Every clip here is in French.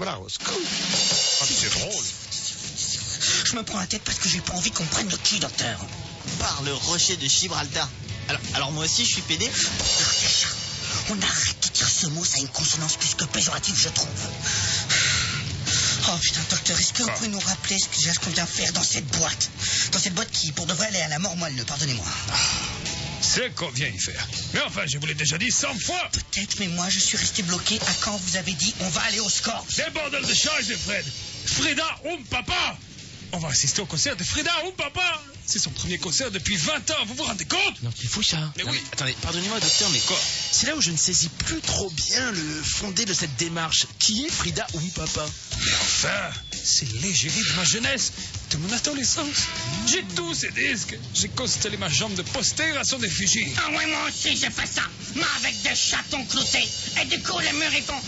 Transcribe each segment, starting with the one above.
Voilà, au secours. Ah, c'est drôle. Je me prends la tête parce que j'ai pas envie qu'on me prenne le cul, docteur. Par le rocher de Gibraltar. Alors moi aussi, je suis pédé. On arrête de dire ce mot, ça a une consonance plus que péjorative, je trouve. Oh putain, docteur, est-ce que vous pouvez nous rappeler ce qu'on vient faire dans cette boîte? Dans cette boîte qui, pour de vrai, elle est à la mort moelle, pardonnez-moi. C'est qu'on vient y faire. Mais enfin, je vous l'ai déjà dit 100 fois. Peut-être, mais moi, je suis resté bloqué à quand vous avez dit on va aller au score. Des bordel de charge, Fred. Frida Papa. On va assister au concert de Frida Papa. C'est son premier concert depuis 20 ans, vous vous rendez compte? Non, c'est fou ça. Mais non, oui. mais, attendez, pardonnez-moi docteur, mais quoi? C'est là où je ne saisis plus trop bien le fondé de cette démarche. Qui est Frida Papa? Enfin, c'est l'égérie de ma jeunesse, de mon adolescence. J'ai tous ces disques. J'ai constellé ma jambe de poster à son effigie. Ah ouais, moi aussi, j'ai fait ça. Mais avec des chatons cloutés. Et du coup, les murs, ils font...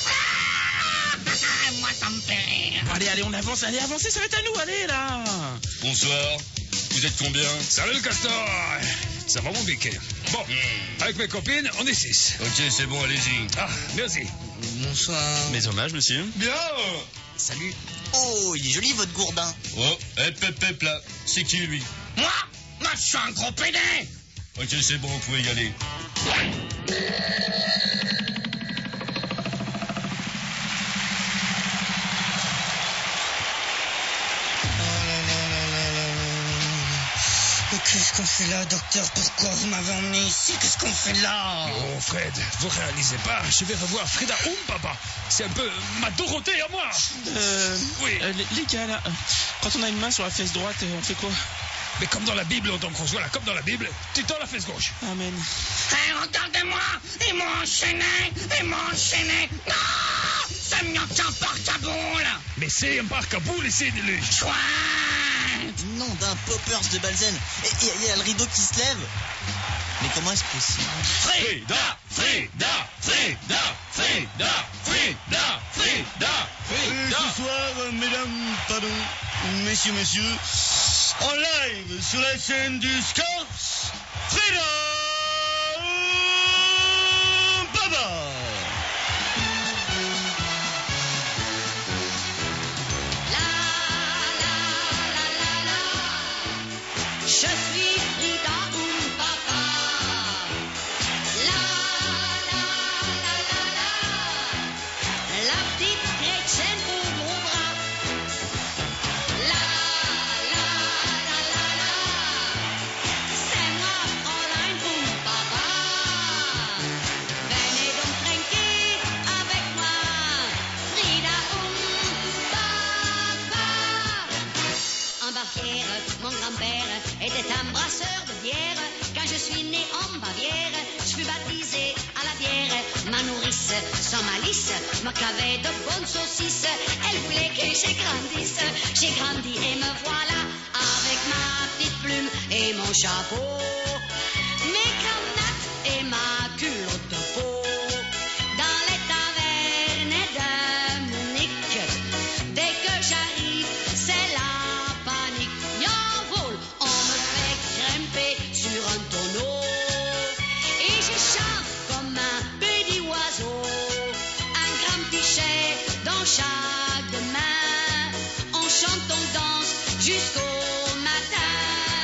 Moi, ça me fait rire. Bon, allez, on avance, allez, avancez, ça va être à nous, allez, là. Bonsoir. Vous êtes combien? Salut le castor. Ça va mon biquet. Bon, avec mes copines, on est 6. Ok, c'est bon, allez-y. Ah, merci. Bonsoir. Mes hommages, monsieur. Bien. Salut. Oh, il est joli, votre gourdin. Oh, hep là. C'est qui, lui? Moi, je suis un gros pédé. Ok, c'est bon, vous pouvez y aller. Mais qu'est-ce qu'on fait là, docteur? Pourquoi vous m'avez emmené ici? Qu'est-ce qu'on fait là? Oh, Fred, vous réalisez pas, je vais revoir Frida Papa. C'est un peu ma Dorothée à moi. Oui. Les gars, là, quand on a une main sur la fesse droite, on fait quoi? Mais comme dans la Bible, donc on se voit là, comme dans la Bible, tu tends la fesse gauche. Amen. Hey, regardez-moi! Ils m'ont enchaîné! Non! C'est mieux qu'un porte-à-boule! Mais c'est un parc à boules ici, dis-le. Chouette! Nom d'un poppers de Balzen. Et il y a le rideau qui se lève. Mais comment est-ce possible? Frida! Ce soir, mesdames, pardon, messieurs, en live sur la scène du Scorps, Frida Papa. Je suis Frida Papa. La petite chrétienne au gros bras. C'est moi, Fräulein Papa. Venez donc trinquer avec moi. Frida Papa. En Bavière, mon grand-père était un brasseur de bière. Quand je suis né en Bavière, je fus baptisé à la bière. Ma nourrice, sans malice, me cavait de bonnes saucisses. Elle voulait que j'ai grandisse. J'ai grandi et me voilà avec ma petite plume et mon chapeau, mes cravates et ma culotte de peau. Dans les tavernes de Munich, dès que j'arrive, c'est la panique. Jawohl, on me fait grimper sur un tonneau et je chante comme un petit oiseau. Un grand pichet dans chaque main. On chante, on danse jusqu'au matin.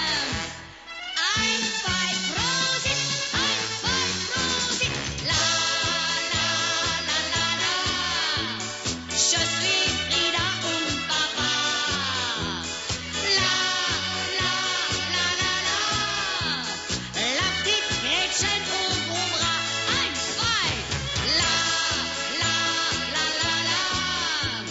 Ein, zwei, Prosit, ein, zwei, Prosit. La, la, la, la, la. Je suis Frida Papa. La, la, la, la, la. La petite chrétienne au gros bras. Ein, zwei. La, la, la, la, la.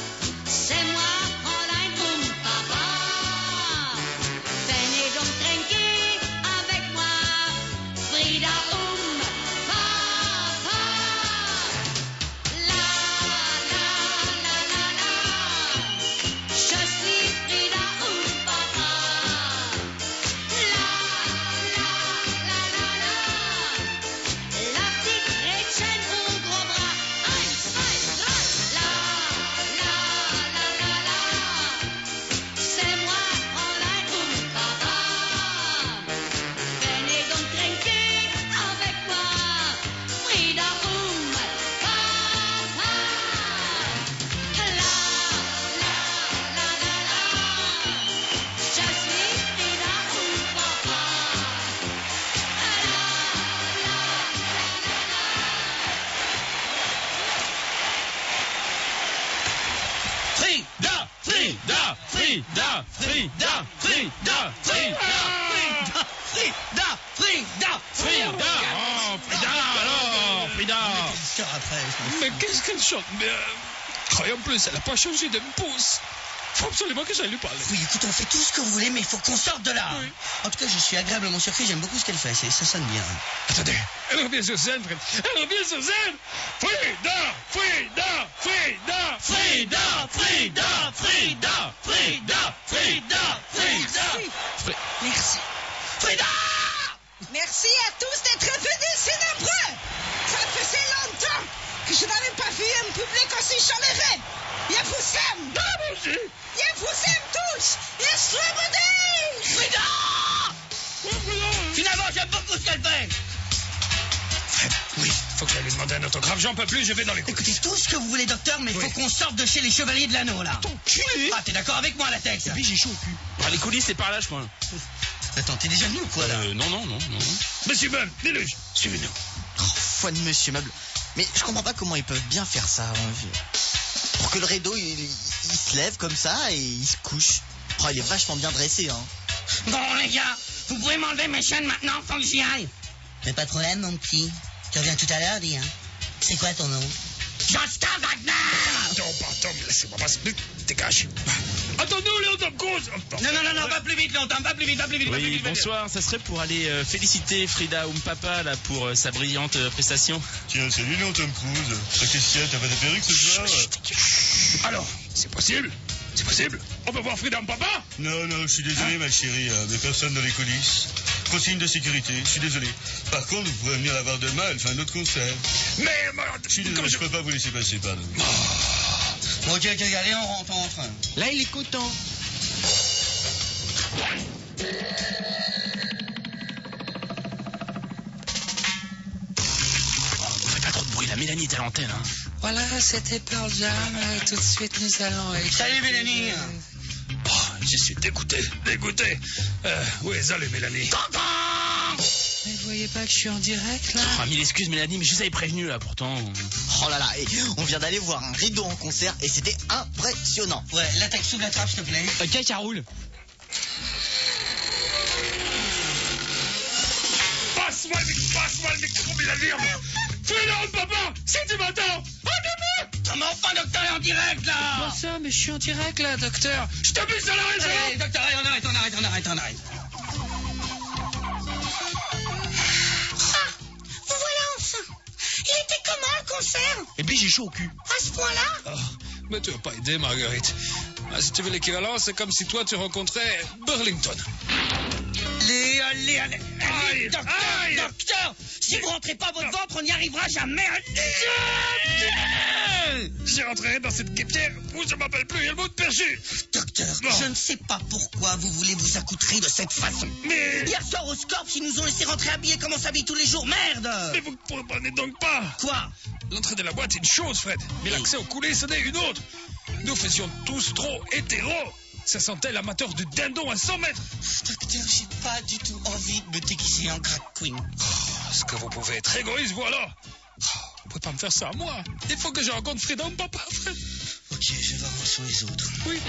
Frida, Frida, Frida, Frida, Frida, Frida, Frida. Oh, Frida, alors, Frida. Mais qu'est-ce qu'elle chante bien. Et en plus, elle n'a pas changé de pouce. Faut absolument que j'aille lui parler. Oui, écoute, on fait tout ce que vous voulez, mais il faut qu'on sorte de là. Oui. En tout cas, je suis agréablement surpris, j'aime beaucoup ce qu'elle fait, ça sonne bien. Attendez, elle revient sur scène, Fred. Elle revient sur scène. Frida, Frida, Frida, Frida, Frida, Frida, Frida, Frida, Frida. Merci. Frida. Merci à tous d'être venus si nombreux. Ça faisait longtemps que je n'avais pas vu un public aussi chaleureux. Je vous aime. Ah, moi aussi. Je vous aime tous. Yes, le Frida. Oh, Frida. Finalement, j'aime beaucoup ce qu'elle fait. Fred, oui, faut que j'aille lui demander un autographe. J'en peux plus, je vais dans les coulisses. Écoutez, tout ce que vous voulez, docteur, mais il faut qu'on sorte de chez les Chevaliers de l'Anneau, là. Ton cul. Ah, t'es d'accord avec moi, Latex? Et puis j'ai chaud au cul. Ah, les coulisses, c'est par là, je crois. Attends, t'es déjà venu ou quoi, là? Non. Monsieur Bunn, Déluge, suivez-nous. Oh, foi de Monsieur Meuble. Mais je comprends pas comment ils peuvent bien faire ça. Pour que le rideau, il se lève comme ça et il se couche. Oh, il est vachement bien dressé, hein. Bon, les gars, vous pouvez m'enlever mes chaînes maintenant, sans que j'y aille. Mais pas de problème, mon petit. Tu reviens tout à l'heure, dis, hein. C'est quoi ton nom? Josta Wagner. Pardon, mais laissez-moi passer. Dégage. Attends-nous, Léon Tom Cruise. Non, pas plus vite, longtemps, pas plus vite. Oui, bonsoir, ça serait pour aller féliciter Frida Papa là pour sa brillante prestation. Tiens, salut Léon Tom Cruise. Qu'est-ce qu'il y a, t'as pas de perruque ce soir? Alors, c'est possible? C'est possible? On peut voir Frida Papa? Non, je suis désolé ma chérie, mais personne dans les coulisses. Consigne de sécurité, je suis désolé. Par contre, vous pouvez venir la voir demain, elle fait un autre concert. Mais... Je suis désolé, je peux pas vous laisser passer, pardon. Ok, allez, on rentre. Là, il est content. On fait pas trop de bruit, la Mélanie est à l'antenne, hein. Voilà, c'était Pearl Jam. Tout de suite, nous allons... Salut, Mélanie. Oh, je suis dégoûté. Oui, salut, Mélanie. Mais vous voyez pas que je suis en direct, là? Ah, mille excuses, Mélanie, mais je vous avais prévenu, là, pourtant. Oh là là, et on vient d'aller voir un rideau en concert et c'était impressionnant. Ouais, Latex, sous la trappe, s'il te plaît. Ok, ça roule. Passe-moi le micro, Mélanie. Frida Papa, si tu m'attends. Mais enfin, docteur est en direct, là. Bon ça, mais je suis en direct, là, docteur. Je t'abuse à la raison. Allez, docteur, allez, on arrête. Vous voilà enfin. Il était comment le concert? Et puis j'ai chaud au cul. À ce point-là? Oh, mais tu vas pas aider, Marguerite. Ah, si tu veux l'équivalent, c'est comme si toi, tu rencontrais Burlington. Allez, Aïe, docteur, si vous rentrez pas votre ventre, on n'y arrivera jamais. Je rentrerai dans cette guêpière où je m'appelle plus Helmut Perchu. Docteur, Non. je ne sais pas pourquoi vous voulez vous accoutrer de cette façon. Mais Hier soir au Scorps, ils nous ont laissé rentrer habillés comme on s'habille tous les jours. Merde! vous ne comprenez donc pas. Quoi? L'entrée de la boîte est une chose, Fred. Mais l'accès aux coulisses, c'en est une autre. Nous faisions tous trop hétéros. Ça sentait l'amateur du dindon à 100 mètres. Docteur, j'ai pas du tout envie de me déguiser en drag queen. Oh, est-ce que vous pouvez être égoïste, vous alors? Vous pouvez pas me faire ça à moi. Il faut que je rencontre Frida Papa, Fred. Ok, je vais voir sur les autres. Oui.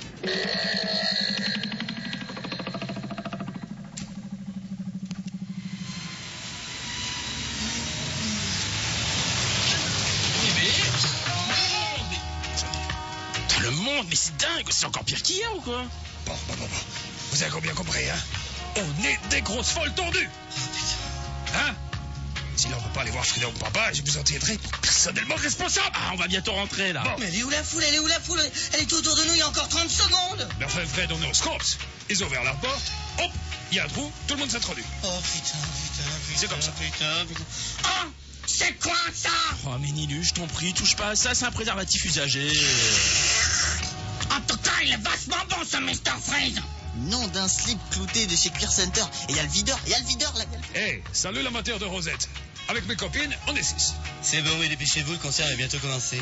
Le monde, mais c'est dingue, c'est encore pire qu'hier ou quoi? Bon. Vous avez bien compris, hein? On est des grosses folles tordues. Hein? Si là on peut pas aller voir Frida Papa, je vous en tiendrai personnellement responsable. Ah, on va bientôt rentrer, là. Bon. Mais elle est où la foule? Elle est tout autour de nous, il y a encore 30 secondes. Mais enfin, Fred, on est au Scorps. Ils ont ouvert la porte. Hop, il y a un trou, tout le monde s'introduit. Oh putain. C'est comme ça. Putain. Oh, c'est quoi ça? Oh, mais Nilu, je t'en prie, touche pas à ça, c'est un préservatif usagé. En tout cas, il est vachement bon ce Mr. Freeze. Nom d'un slip clouté de chez Clear Center. Et il y a le videur là. Hey, salut l'amateur de Rosette. Avec mes copines, on est 6. C'est bon, oui, dépêchez-vous, le concert va bientôt commencer.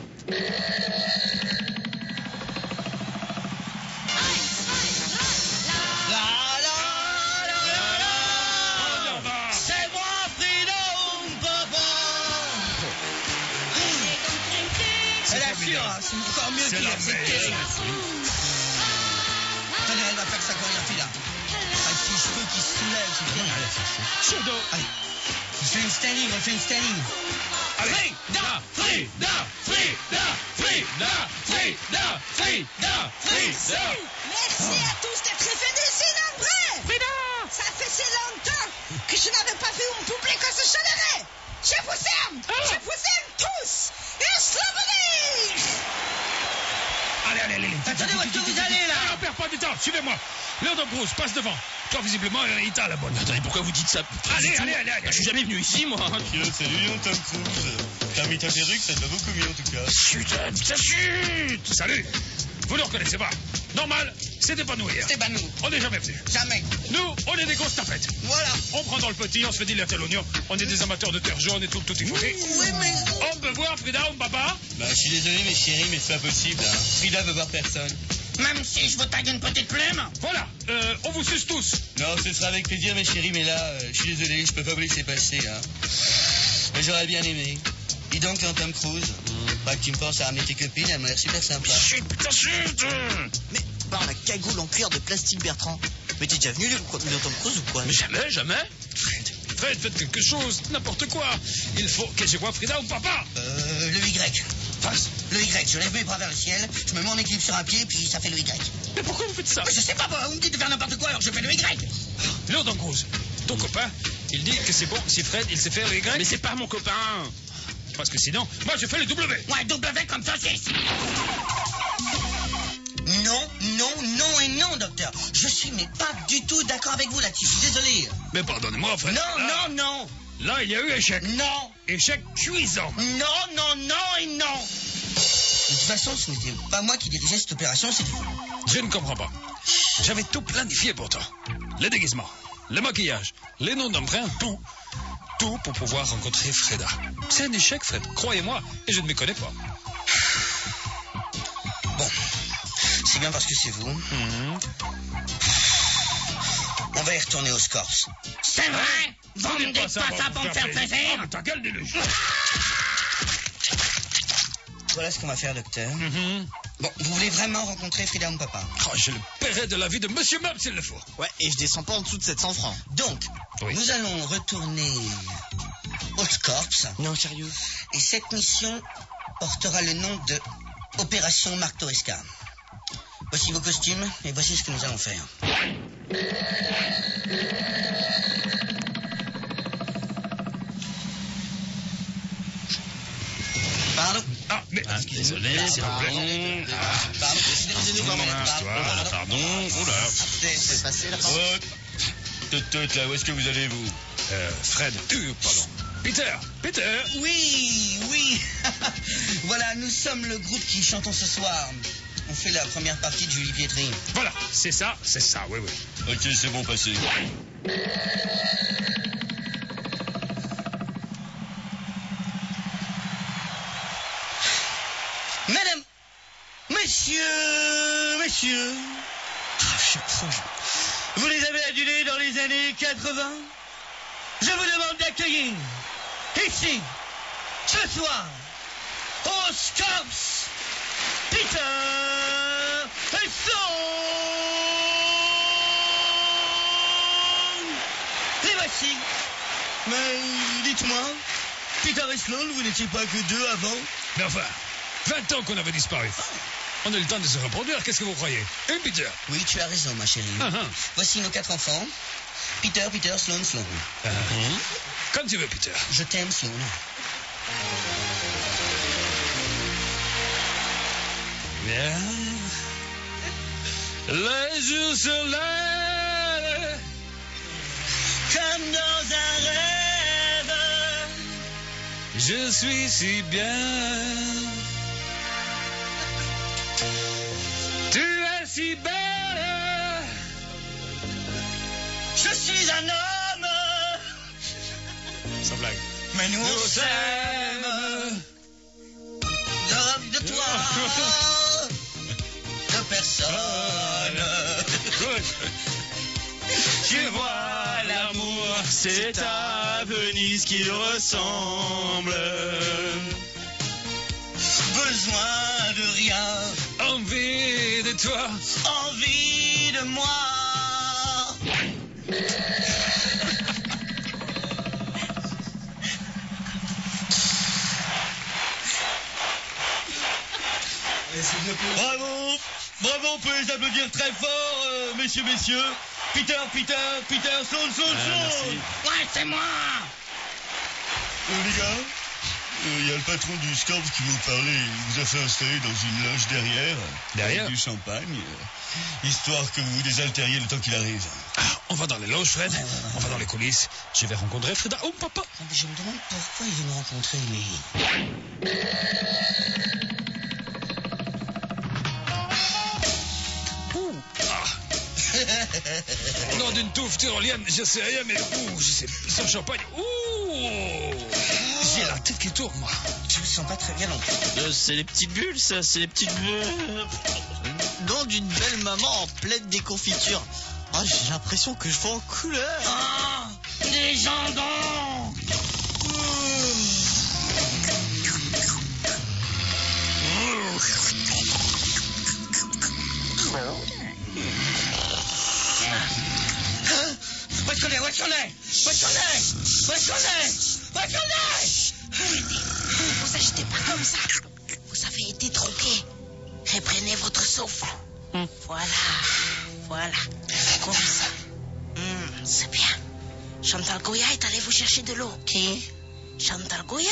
C'est moi, Frida Papa. Elle assure, c'est encore mieux C'est qu'il la a meilleure. dire, elle va faire sa chorégraphie là. Avec ses cheveux qui se soulèvent, c'est bien. Chaudo. Allez. Fais une standing, refais une standing. Allez. Merci à tous d'être venus si nombreux. Frida. Ça faisait longtemps que je n'avais pas vu un public aussi chaleureux. Je vous aime. Je vous aime tous. Et Slovenir. Allez. Attendez, où est-ce que vous allez là? On perd pas du temps, suivez-moi. Léon de Bruce, passe devant. Toi, visiblement, il t'a la bonne. Attendez, pourquoi vous dites ça? Allez. Je suis jamais venu ici, moi. Salut, Léon Tom Cruise. T'as mis ta perruque, ça te va beaucoup mieux en tout cas. Chut. Salut. Vous ne reconnaissez pas. Normal, c'était pas nous hier. C'est pas nous. On n'est jamais venus. Jamais. Nous, on est des grosses tapettes. Voilà. On prend dans le petit, on se fait dilater l'oignon. On est des amateurs de terre jaune et tout est foutu. Oui, mais... On peut voir Frida ou papa? Bah, je suis désolé, mes chéris, mais c'est pas possible. Hein. Frida veut voir personne. Même si je vous tague une petite plume. Voilà, on vous suce tous. Non, ce sera avec plaisir, mes chéris, mais là, je suis désolé, je peux pas vous laisser passer. Hein. Mais j'aurais bien aimé. Dis donc, Tom Cruise, pas que tu me penses à ramener tes copines, elles m'ont l'air super sympa. Chut. Mais par la cagoule en cuir de plastique, Bertrand. Mais t'es déjà venu, Léon Tom Cruise ou quoi? Mais jamais. Fred, faites quelque chose, n'importe quoi. Il faut que je vois Frida ou papa. Le Y. Face. Le Y, je lève mes bras vers le ciel, je me mets en équilibre sur un pied, puis ça fait le Y. Mais pourquoi vous faites ça? Je sais pas, vous me dites de faire n'importe quoi, alors je fais le Y. Léon de Bruce, ton copain, il dit que c'est bon si Fred, il sait faire le Y. Mais c'est pas mon copain. Parce que sinon, moi je fais le W. Ouais, W comme saucisse. Non et non, docteur. Je suis mais pas du tout d'accord avec vous là-dessus, je suis désolé. Mais pardonnez-moi, Fred. Non. Là, il y a eu échec. Non. Échec cuisant. Non et non. De toute façon, ce n'était pas moi qui dirigeais cette opération, c'était vous. Je ne comprends pas. J'avais tout planifié pourtant. Les déguisements, le maquillage, les noms d'emprunt, tout pour pouvoir rencontrer Frida. C'est un échec, Fred, croyez-moi, et je ne me connais pas. Bon, c'est bien parce que c'est vous. On va y retourner au Scorps. C'est vrai? Vous me dites pas ça pour me faire plaisir? Ah, ta gueule, Déluge. Voilà ce qu'on va faire, docteur. Bon, vous voulez vraiment rencontrer Frida ou papa? Oh, je le paierai de la vie de Monsieur Mab s'il le faut. Ouais, et je descends pas en dessous de 700 francs. Donc, nous allons retourner au Scorps. Non, sérieux. Et cette mission portera le nom de Opération Marktoureska. Voici vos costumes et voici ce que nous allons faire. Pardon? Ah, mais... Désolé, s'il vous plaît. Pardon, excusez-nous quand même. Pardon, oula. C'est passé là. Tout, là, où est-ce que vous allez, vous? Fred, pardon. Peter. Oui. Voilà, nous sommes le groupe qui chantons ce soir. On fait la première partie de Julie Pietri. Voilà, c'est ça, oui. Ok, c'est bon, passez. Mesdames, messieurs, vous les avez adulés dans les années 80. Je vous demande d'accueillir ici, ce soir, au Scorps, Peter et Sloan. Les voici. Mais dites-moi, Peter et Sloan, vous n'étiez pas que deux avant? Mais enfin, 20 ans qu'on avait disparu. On a eu le temps de se reproduire, qu'est-ce que vous croyez? Peter? Oui, tu as raison, ma chérie. Voici nos 4 enfants. Peter, Sloan. Comme tu veux, Peter. Je t'aime, Sloan. Bien. Les jours se lèvent Comme dans un rêve. Je suis si bien. Tu es si belle. Je suis un homme. Sans blague. Mais nous on s'aime. De toi. De personne. Tu vois, l'amour, c'est à Venise qu'il ressemble. Besoin de rien. Envie de toi. Envie de moi. Bravo, bravo, on peut les applaudir très fort, messieurs. Peter, Sloan. Ouais, c'est moi. Les gars, il y a le patron du Scorps qui veut vous parler. Il vous a fait installer dans une loge derrière. Derrière? Avec du champagne, histoire que vous vous désaltériez le temps qu'il arrive. Ah, on va dans les loges, Fred. On va dans les coulisses. Je vais rencontrer Frida. Oh, papa. Je me demande pourquoi il veut nous rencontrer, mais... Nom d'une touffe tyrolienne, je sais rien, mais je sais, sans champagne, j'ai la tête qui tourne, moi. Je me sens pas très bien non plus. C'est les petites bulles, ça, c'est les petites bulles. Nom d'une belle maman en pleine déconfiture. Oh, j'ai l'impression que je vois en couleur. Ah, les jambons. Où est-ce qu'on est? Vous agitez pas comme ça. Vous avez été troqué. Reprenez votre souffle. Voilà. Comme ça. C'est bien. Chantal Goya est allée vous chercher de l'eau. Qui? Chantal Goya.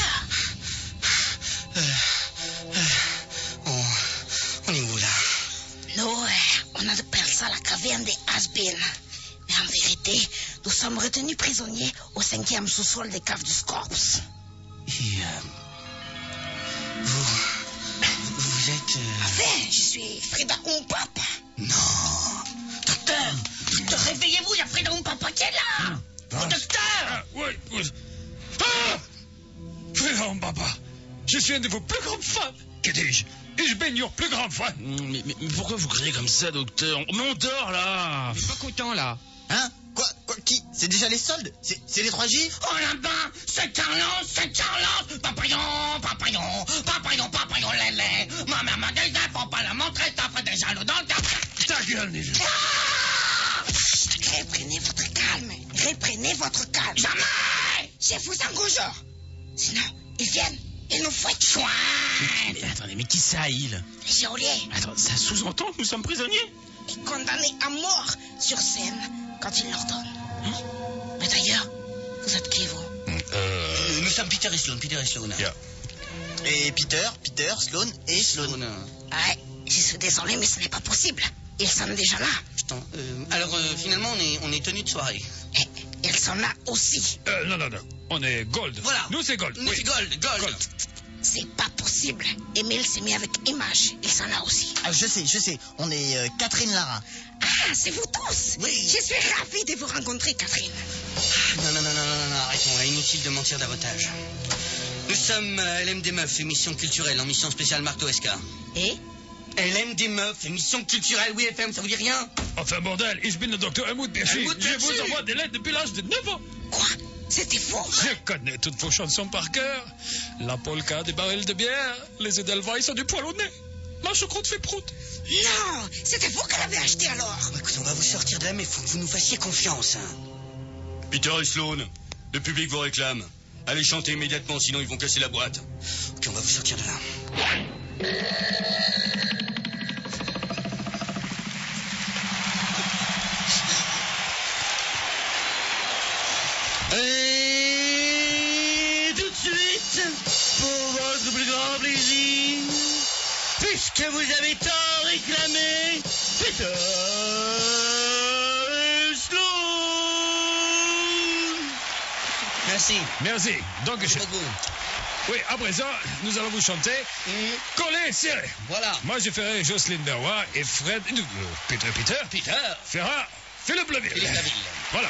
On est où là? Nous, on appelle ça la caverne des Has-Been. Mais en vérité, nous sommes retenus prisonniers au 5e sous-sol des caves du Scorps. Et vous êtes... Enfin, je suis Frida Umpapa. Non. Docteur, réveillez-vous, il y a Frida Umpapa qui est là. Docteur. Oui. Frida Umpapa, je suis un de vos plus grands fans. Que dis-je? Ich bin your plus grand fan. Mais pourquoi vous criez comme ça, docteur? Mais on dort, là. Je suis pas content, là. Hein? Quoi? Qui? C'est déjà les soldes? C'est les 3 gifs? Oh là-bas, c'est Carlos. Papillon, lélé. Ma mère m'a dit, faut pas la montrer, t'as fait déjà l'eau dans le cap. Ta gueule, Nil. Reprenez votre calme. Jamais! Je vous engouge. Sinon, ils viennent, ils nous fouettent soin. Mais attendez, mais qui ça, il? Les geôliers. Attends, ça sous-entend que nous sommes prisonniers? Et condamnés à mort sur scène quand ils l'ordonnent. Mais d'ailleurs, vous êtes qui, vous? Nous sommes Peter et Sloan. Yeah. Et Peter, Sloan et Sloan. Ouais, je suis désolé, mais ce n'est pas possible. Ils sont déjà là. Alors, finalement, on est tenus de soirée. Et ils sont là aussi. Non. On est Gold. Voilà. Nous, c'est Gold. Nous, Oui. c'est Gold. C'est pas possible. Émile s'est mis avec Image. Ils sont là aussi. Ah, je sais. On est Catherine Lara. Ah, c'est vous tous. Oui. Je suis ravie de vous rencontrer, Catherine. Non, arrêtons, inutile de mentir davantage. Nous sommes LM Meufs, émission culturelle en mission spéciale Marteau Escar. Et LM Meufs, émission culturelle, oui FM, ça vous dit rien? Enfin, bordel, ich bin le docteur Helmut Birchi. Helmut Je Birchi. vous envoie des lettres depuis l'âge de 9 ans. quoi? C'était faux. Je connais toutes vos chansons par cœur. La polka des barils de bière, les Edelweiss ont du poil au nez. La choucroute fait prout. Non, c'était vous qui l'avez acheté alors. Écoute, on va vous sortir de là, mais il faut que vous nous fassiez confiance. Peter et Sloan, le public vous réclame. Allez chanter immédiatement, sinon ils vont casser la boîte. Ok, on va vous sortir de là. Et tout de suite, pour votre plus grand plaisir, puisque vous avez tant réclamé, Peter Sloan. Merci. Donc, oui, à présent, nous allons vous chanter Collé, serré. Voilà. Moi, je ferai Jocelyne Berroy et Fred... Peter fera Philippe Laville. Voilà.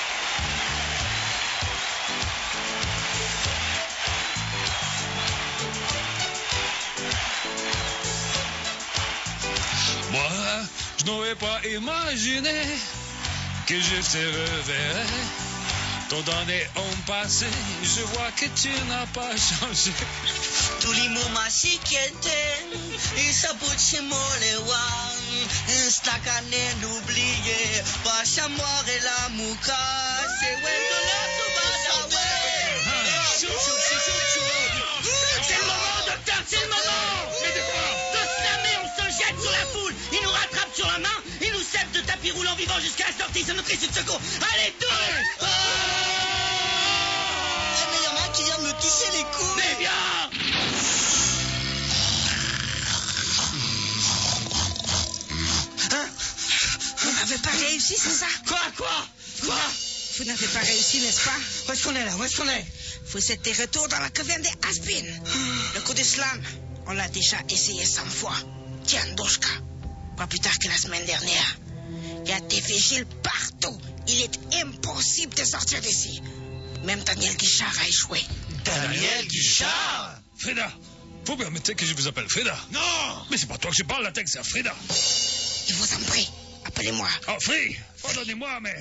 Moi, je n'aurais pas imaginé que je te reverrais. Tant d'années ont passé, je vois que tu n'as pas changé. Tulimuma sikete, isabuchi molewa, instakane n'oublier, Pachamor et la mouka, c'est wendo la subasa, C'est le moment, docteur, c'est le moment. Mais de quoi? De slammer, on se jette sur la foule. Il nous rattrape sur la main, il nous cède de tapis roulant vivant jusqu'à la sortie, c'est notre issue de secours. Allez, tous! Mais il y en a un qui vient de me toucher les couilles. Mais viens! Vous n'avez pas réussi, c'est ça? Quoi? Vous n'avez pas réussi, n'est-ce pas? Où est-ce qu'on est là? Où est-ce qu'on est? Vous êtes de retour dans la caverne des Aspin. Le coup de slam, on l'a déjà essayé 100 fois. Tiens, Doshka, pas plus tard que la semaine dernière. Il y a des vigiles partout. Il est impossible de sortir d'ici. Même Daniel Guichard a échoué. Daniel Guichard? Freda, vous permettez que je vous appelle Freda? Non! Mais c'est pas toi que je parle, la tête, c'est à Freda. Je vous en prie, appelez-moi. Oh, Free, pardonnez-moi, mais...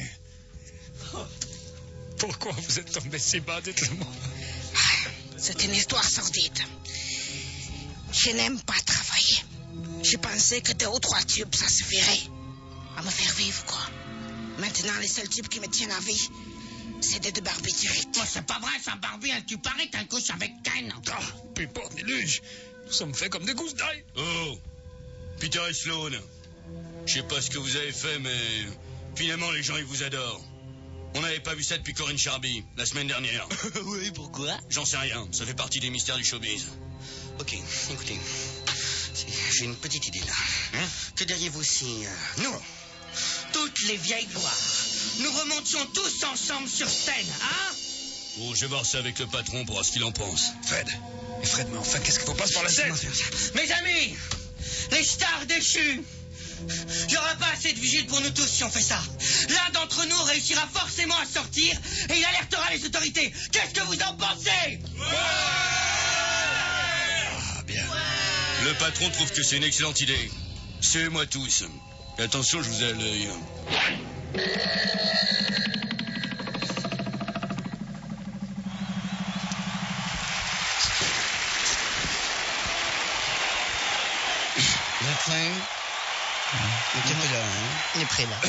Pourquoi vous êtes tombé si bas, dites-le-moi. C'est une histoire sordide. Je n'aime pas travailler. Je pensais que 2 ou 3 tubes, ça suffirait à me faire vivre, quoi. Maintenant, les seuls tubes qui me tiennent à vie, c'est des barbiturites. Oh, c'est pas vrai, ça, Barbie, tu parais qu'un couche avec Ken. Ah, puis porte ni luge. Nous sommes faits comme des gousses d'ail. Oh, Peter et Sloan. Je sais pas ce que vous avez fait, mais finalement, les gens, ils vous adorent. On n'avait pas vu ça depuis Corinne Charby, la semaine dernière. Oui, pourquoi? J'en sais rien, ça fait partie des mystères du showbiz. Ok, écoutez, j'ai une petite idée là. Hein? Que diriez-vous si nous, toutes les vieilles gloires, nous remontions tous ensemble sur scène, hein? Oh, je vais voir ça avec le patron pour voir ce qu'il en pense. Fred, mais enfin, qu'est-ce qu'il faut passer par la tête? Mes amis, les stars déchues, il n'y aura pas assez de vigiles pour nous tous si on fait ça. L'un d'entre nous réussira forcément à sortir et il alertera les autorités. Qu'est-ce que vous en pensez? Ah, bien. Le patron trouve que c'est une excellente idée. Suivez-moi tous. Et attention, je vous ai à l'œil. Vous êtes prêts? On était là, hein? On est prêt là.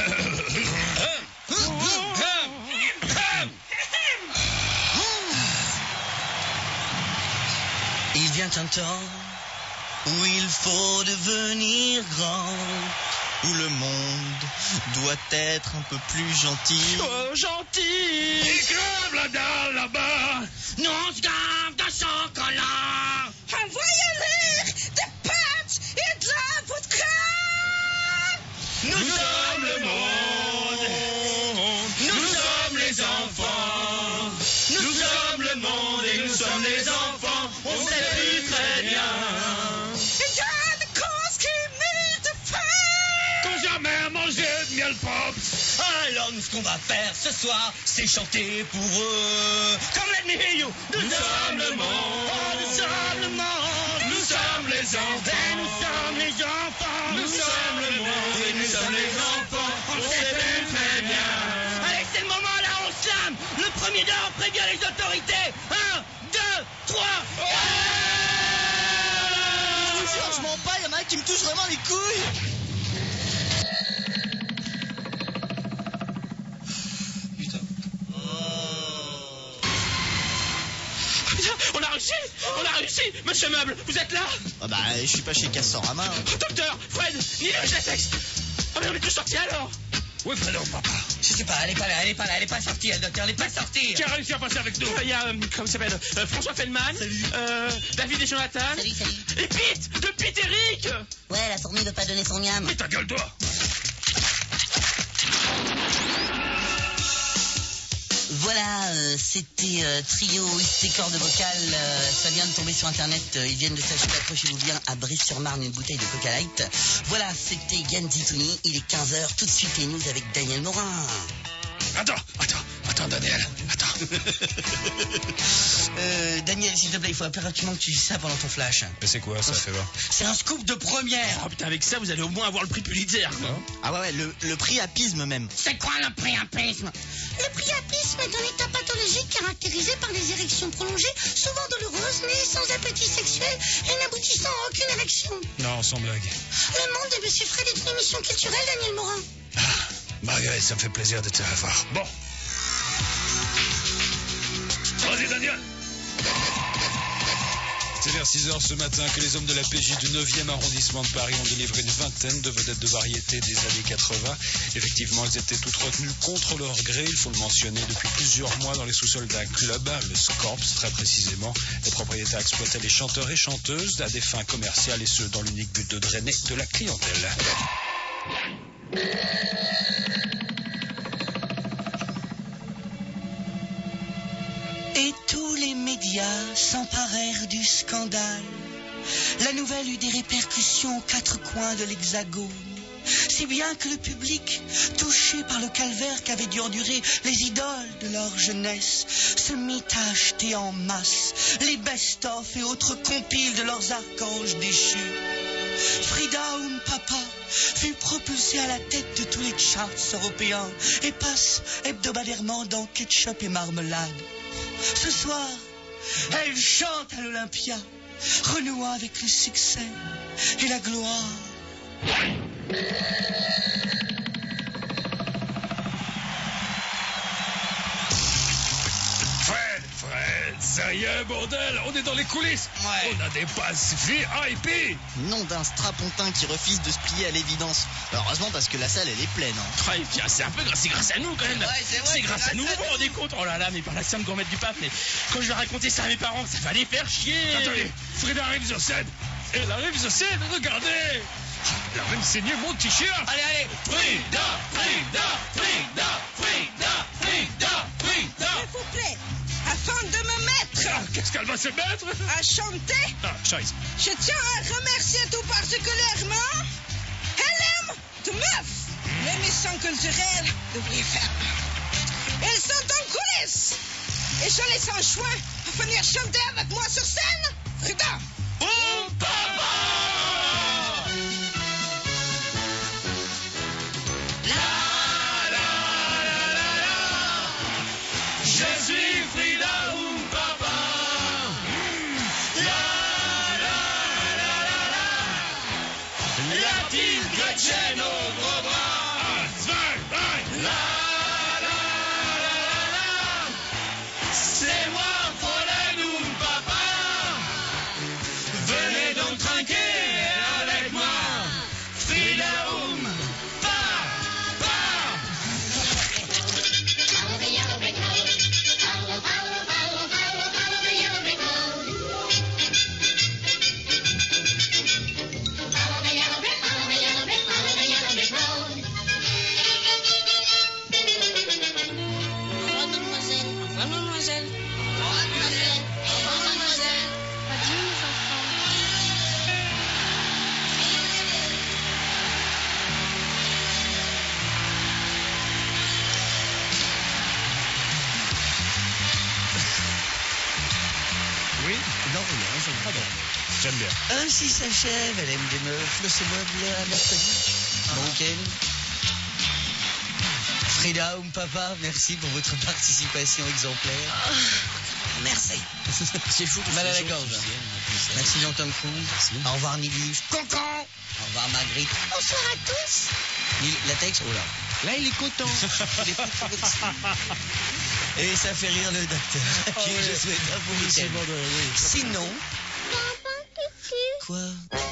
Il vient un temps où il faut devenir grand, Où le monde doit être un peu plus gentil. Oh, gentil! Il crève la dalle là-bas. nous on se gave de chocolat. Envoyez-leur des pâtes et de la vodka. Nous sommes le monde. Nous sommes les enfants. Nous sommes le monde et nous sommes les enfants. On sait plus très bien. Il y a des causes qui meurent de faim. Qu'on jamais mangé de miel propre. Alors nous, ce qu'on va faire ce soir, c'est chanter pour eux. Comme let me hear you. Nous sommes le monde. Oh, nous sommes le monde. Nous sommes les enfants. Et nous sommes les enfants. Nous sommes le monde. Et nous sommes les enfants. On sait plus très bien. Allez, c'est le moment là, on slam. Le premier d'or prévient les autorités. 1, 2, 3. Je vous jure, je mens pas, il y en a un qui me touche vraiment les couilles. Putain, on a réussi! Monsieur Meuble, vous êtes là? Ah bah, je suis pas chez Castorama. Hein. Docteur, Fred, Nino et Latex! Ah mais on est tous sortis alors? Oui, Fredo, papa. Je sais pas, elle est pas sortie, elle, docteur, elle est pas sortie. Qui a réussi à passer avec nous? Il y a, comment il s'appelle? François Feldman. David et Jonathan. Salut. Et Pete Eric! Ouais, la fourmi veut pas donner son miam. Mais ta gueule, toi. Voilà, c'était Trio X cordes vocales. Ça vient de tomber sur Internet. Ils viennent de s'acheter, accrochez-vous bien, à Brive-sur-Marne, une bouteille de Coca Light. Voilà, c'était Yann Zitouni. Il est 15h. Tout de suite les news avec Daniel Morin. Attends, Daniel. Attends. Daniel, s'il te plaît, il faut impérativement que tu dises ça pendant ton flash. Mais c'est quoi ça, fait voir? C'est un scoop de première. Oh putain, avec ça, vous allez au moins avoir le prix Pulitzer, quoi. Ah ouais, le priapisme même. C'est quoi le priapisme? Le priapisme est un état pathologique caractérisé par des érections prolongées, souvent douloureuses, mais sans appétit sexuel et n'aboutissant à aucune érection. Non, sans blague. Le monde de Monsieur Fred est une émission culturelle, Daniel Morin. Marguerite, ça me fait plaisir de te revoir. Bon. Vas-y, Daniel. C'est vers 6h ce matin que les hommes de la PJ du 9e arrondissement de Paris ont délivré une vingtaine de vedettes de variété des années 80. Effectivement, elles étaient toutes retenues contre leur gré, il faut le mentionner, depuis plusieurs mois dans les sous-sols d'un club, le Scorps très précisément. Les propriétaires exploitaient les chanteurs et chanteuses à des fins commerciales et ce, dans l'unique but de drainer de la clientèle. Et tous les médias s'emparèrent du scandale. La nouvelle eut des répercussions aux quatre coins de l'Hexagone. Si bien que le public, touché par le calvaire qu'avaient dû endurer les idoles de leur jeunesse, se mit à acheter en masse les best-of et autres compiles de leurs archanges déchus. Frida Papa fut propulsée à la tête de tous les charts européens et passe hebdomadairement dans Ketchup et Marmelade. Ce soir, elle chante à l'Olympia, renouant avec le succès et la gloire. Fred, sérieux, bordel, on est dans les coulisses. Ouais. On a des passes VIP. Nom d'un strapontin qui refuse de se plier à l'évidence. Heureusement parce que la salle elle est pleine. Ouais, et puis, c'est un peu c'est grâce à nous quand même. C'est grâce à nous, vous vous rendez compte? Oh là là, mais par la sainte gourmette du pape, mais quand je vais raconter ça à mes parents, ça va les faire chier. Attendez, Frida arrive sur scène. Elle arrive sur scène, regardez. Elle a même saigné mon t-shirt. Allez. Frida. S'il vous plaît, afin de me mettre Qu'est-ce qu'elle va se mettre? à chanter, Scheiße. je tiens à remercier tout particulièrement LM de Meuf, l'émission culturelle de Briefem. Ils sont en coulisses et je les enjoins à venir chanter avec moi sur scène. Frida. Je suis Frida Papa. La petite Gretchen au gros bras. C'est moi, Fräulein Papa. Venez donc trinquer avec moi. Frida Papa. Mademoiselle. Adieu, mes enfants. Oui, Non, rien, j'aime pas. j'aime bien. Ainsi s'achève LM des Meufs, le ce meuble à mercredi. Bon week-end. Frida Papa, merci pour votre participation exemplaire. Merci. C'est fou, mal à la gorge. Merci Jean-Tom Cruise. Au revoir Nilu. Cancan. Au revoir Marguerite. Bonsoir à tous. Nil, la texte, oh là. Là, il est content. Il est pas trop vexé. Et ça fait rire le docteur. Qui je souhaite un bon week-end. Sinon. Papa, Quoi?